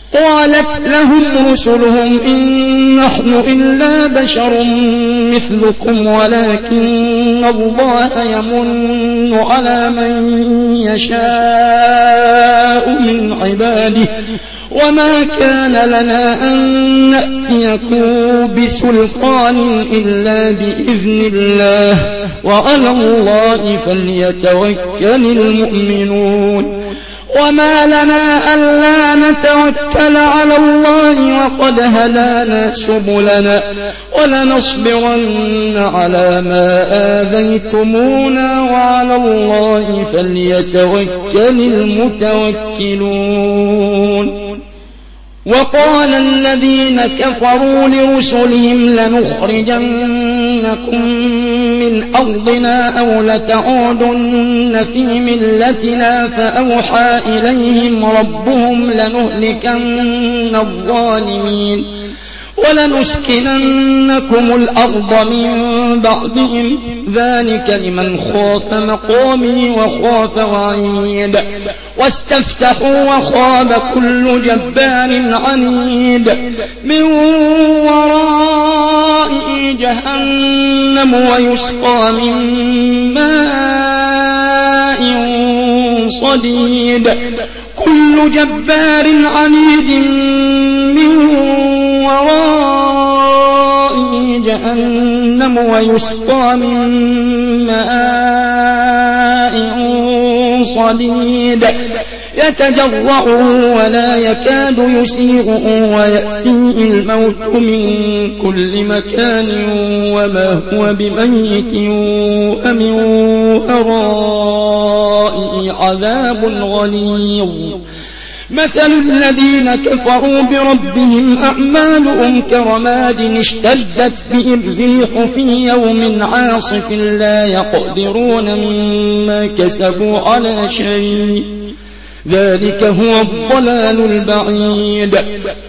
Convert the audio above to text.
قالت لهم رسلهم إن نحن إلا بشر مثلكم ولكن الله يمن على من يشاء من عباده وما كان لنا أن نأتيكم بسلطان إلا بإذن الله وعلى الله فليتوكل المؤمنون وما لنا ألا نتوكل على الله وقد هدانا سبلنا ولنصبرن على ما آذيتمونا وعلى الله فليتوكل المتوكلون وقال الذين كفروا لرسلهم لنخرجنكم من أرضنا أو لتعودن في ملتنا فأوحى إليهم ربهم لنهلكن الظالمين ولنسكننكم الأرض من بعدهم ذلك لمن خاف مقامي وخاف وعيد واستفتحوا وخاب كل جبار عنيد من ورائه جهنم ويسقى من ماء صديد كل جبار عنيد من ورائه جهنم ويسقى من ماء صديد يتجرعه ولا يكاد يسيغه ويأتيه الموت من كل مكان وما هو بميت ومن ورائه عذاب غليظ مثل الذين كفروا بربهم أعمالهم كرماد اشتدت به الريح في يوم عاصف لا يقدرون مما كسبوا على شيء ذلك هو الضلال البعيد